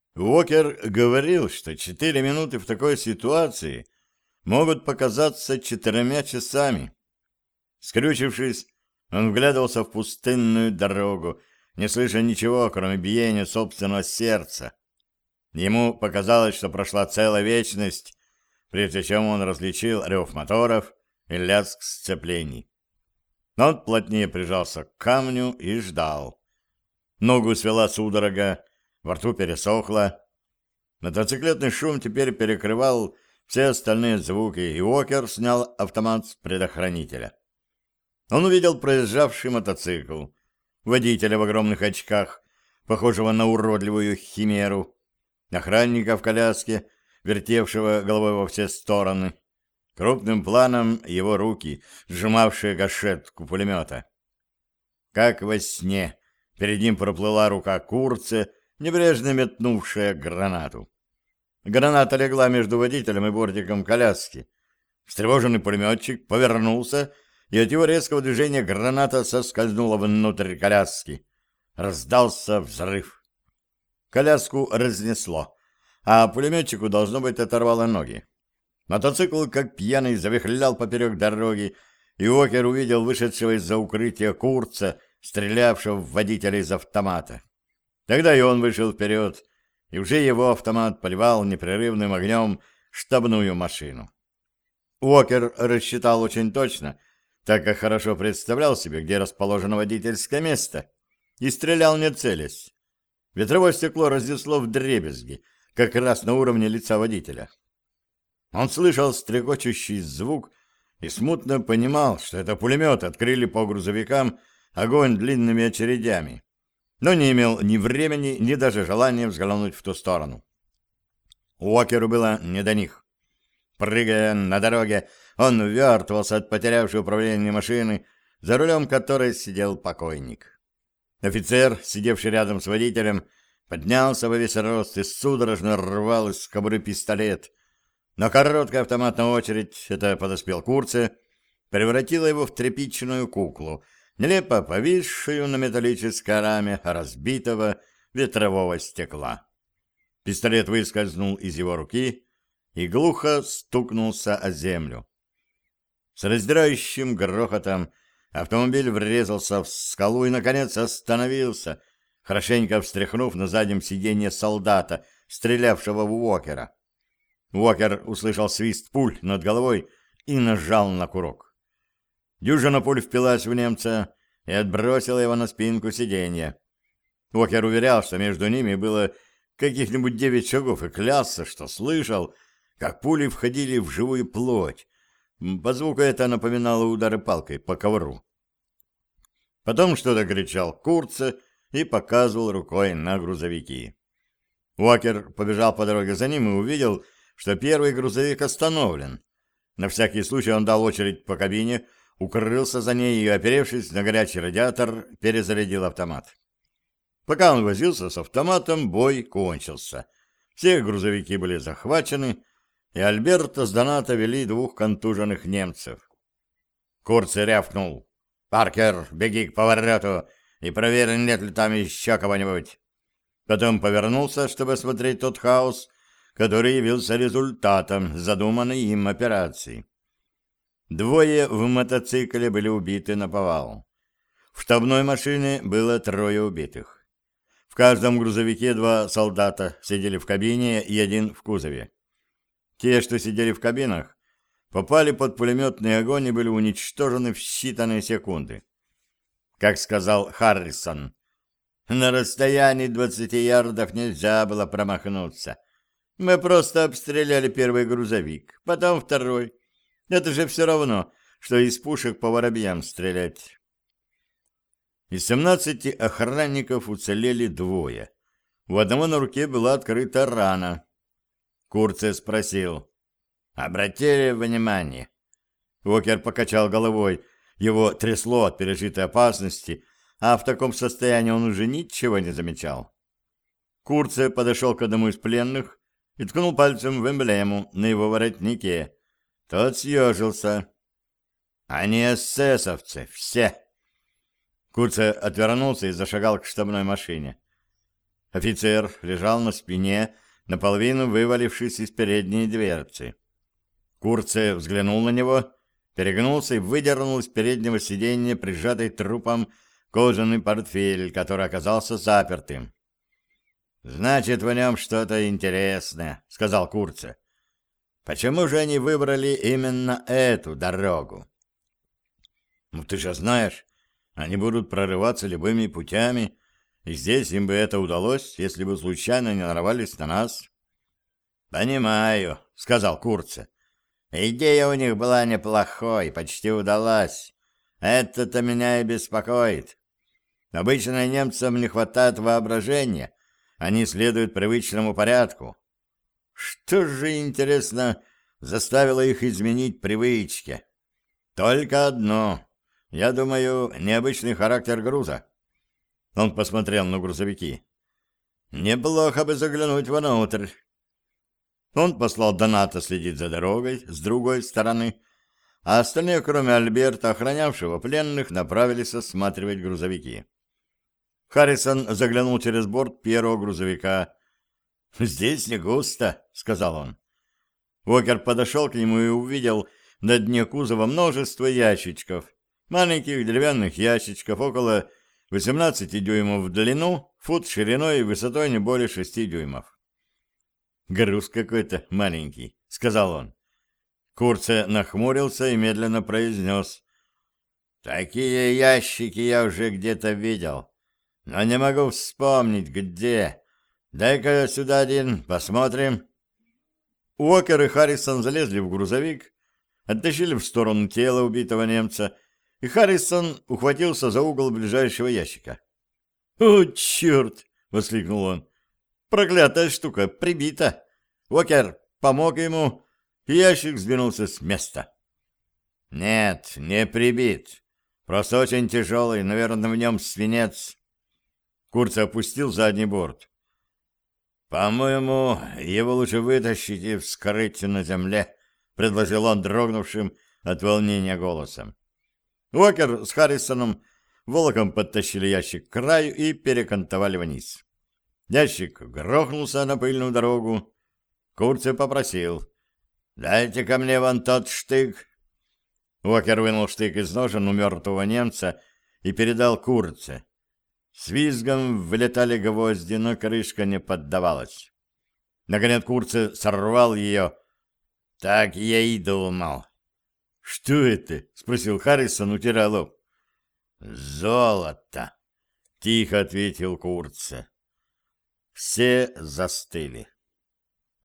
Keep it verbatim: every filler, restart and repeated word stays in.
Уокер говорил, что четыре минуты в такой ситуации могут показаться четырьмя часами. Скрючившись, он вглядывался в пустынную дорогу, не слыша ничего, кроме биения собственного сердца. Ему показалось, что прошла целая вечность, прежде чем он различил рев моторов и лязг сцеплений. Он плотнее прижался к камню и ждал. Ногу свела судорога, во рту пересохло. Мотоциклетный шум теперь перекрывал все остальные звуки, и Уокер снял автомат с предохранителя. Он увидел проезжавший мотоцикл, водителя в огромных очках, похожего на уродливую химеру, охранника в коляске, вертевшего головой во все стороны, крупным планом его руки, сжимавшие гашетку пулемета. Как во сне перед ним проплыла рука Курце, небрежно метнувшая гранату. Граната легла между водителем и бортиком коляски. Встревоженный пулеметчик повернулся, и от его резкого движения граната соскользнула внутрь коляски. Раздался взрыв. Коляску разнесло, а пулеметчику, должно быть, оторвало ноги. Мотоцикл, как пьяный, завихлял поперек дороги, и Уокер увидел вышедшего из-за укрытия Курца, стрелявшего в водителя из автомата. Тогда и он вышел вперед, и уже его автомат поливал непрерывным огнем штабную машину. Уокер рассчитал очень точно, так как хорошо представлял себе, где расположено водительское место, и стрелял не целясь. Ветровое стекло разнесло вдребезги, как раз на уровне лица водителя. Он слышал стрекочущий звук и смутно понимал, что это пулемет открыли по грузовикам огонь длинными очередями, но не имел ни времени, ни даже желания взглянуть в ту сторону. Уокеру было не до них. Прыгая на дороге, он увертывался от потерявшей управление машины, за рулем которой сидел покойник. Офицер, сидевший рядом с водителем, поднялся во весь рост и судорожно рвал из кобуры пистолет. Но короткая автоматная очередь, это подоспел Курце, превратила его в тряпичную куклу, нелепо повисшую на металлической раме разбитого ветрового стекла. Пистолет выскользнул из его руки и глухо стукнулся о землю. С раздирающим грохотом автомобиль врезался в скалу и, наконец, остановился, хорошенько встряхнув на заднем сиденье солдата, стрелявшего в Уокера. Уокер услышал свист пуль над головой и нажал на курок. Дюжина пуль впилась в немца и отбросила его на спинку сиденья. Уокер уверял, что между ними было каких-нибудь девять шагов, и клялся, что слышал, как пули входили в живую плоть. По звуку это напоминало удары палкой по ковру. Потом что-то кричал Курце и показывал рукой на грузовики. Уокер побежал по дороге за ним и увидел, что первый грузовик остановлен. На всякий случай он дал очередь по кабине, укрылся за ней и, оперевшись на горячий радиатор, перезарядил автомат. Пока он возился с автоматом, бой кончился. Все грузовики были захвачены, и Альберто с Донато вели двух контуженных немцев. Курце рявкнул: «Паркер, беги к повороту и проверь, нет ли там еще кого-нибудь». Потом повернулся, чтобы осмотреть тот хаос, который явился результатом задуманной им операции. Двое в мотоцикле были убиты наповал. В штабной машине было трое убитых. В каждом грузовике два солдата сидели в кабине и один в кузове. Те, что сидели в кабинах, попали под пулеметный огонь и были уничтожены в считанные секунды. Как сказал Харрисон, на расстоянии двадцати ярдов нельзя было промахнуться. Мы просто обстреляли первый грузовик, потом второй. Это же все равно, что из пушек по воробьям стрелять. Из семнадцати охранников уцелели двое. У одного на руке была открыта рана. Курце спросил: «Обратили внимание?» Уокер покачал головой. Его трясло от пережитой опасности, а в таком состоянии он уже ничего не замечал. Курце подошел к одному из пленных и ткнул пальцем в эмблему на его воротнике. Тот съежился. «Они эсэсовцы, все!» Курце отвернулся и зашагал к штабной машине. Офицер лежал на спине, наполовину вывалившись из передней дверцы. Курце взглянул на него, перегнулся и выдернул из переднего сиденья прижатый трупом кожаный портфель, который оказался запертым. «Значит, в нем что-то интересное», — сказал Курце. «Почему же они выбрали именно эту дорогу?» «Ну, ты же знаешь, они будут прорываться любыми путями, и здесь им бы это удалось, если бы случайно не нарвались на нас». «Понимаю», — сказал Курце. «Идея у них была неплохой, почти удалась. Это-то меня и беспокоит. Обычно немцам не хватает воображения, они следуют привычному порядку. Что же, интересно, заставило их изменить привычки? Только одно. Я думаю, необычный характер груза». Он посмотрел на грузовики. «Неплохо бы заглянуть внутрь». Он послал Доната следить за дорогой с другой стороны, а остальные, кроме Альберта, охранявшего пленных, направились осматривать грузовики. Харрисон заглянул через борт первого грузовика. «Здесь не густо», — сказал он. Уокер подошел к нему и увидел на дне кузова множество ящичков, маленьких деревянных ящичков, около восемнадцати дюймов в длину, фут шириной и высотой не более шести дюймов. «Груз какой-то маленький», — сказал он. Курце нахмурился и медленно произнес. «Такие ящики я уже где-то видел, но не могу вспомнить, где. Дай-ка сюда один, посмотрим». Уокер и Харрисон залезли в грузовик, оттащили в сторону тела убитого немца, и Харрисон ухватился за угол ближайшего ящика. «О, черт!» — воскликнул он. «Проклятая штука прибита!» Уокер помог ему, и ящик сдвинулся с места. «Нет, не прибит. Просто очень тяжелый, наверное, в нем свинец». Курце опустил задний борт. «По-моему, его лучше вытащить и вскрыть на земле», — предложил он дрогнувшим от волнения голосом. Уокер с Харрисоном волоком подтащили ящик к краю и перекантовали вниз. Ящик грохнулся на пыльную дорогу. Курце попросил: «Дайте ко мне вон тот штык». Уокер вынул штык из ножен у мертвого немца и передал Курце. С визгом вылетали гвозди, но крышка не поддавалась. Наконец Курце сорвал ее. «Так я и думал». «Что это?» — спросил Харрисон, утирая лоб. «Золото», — тихо ответил Курце. Все застыли.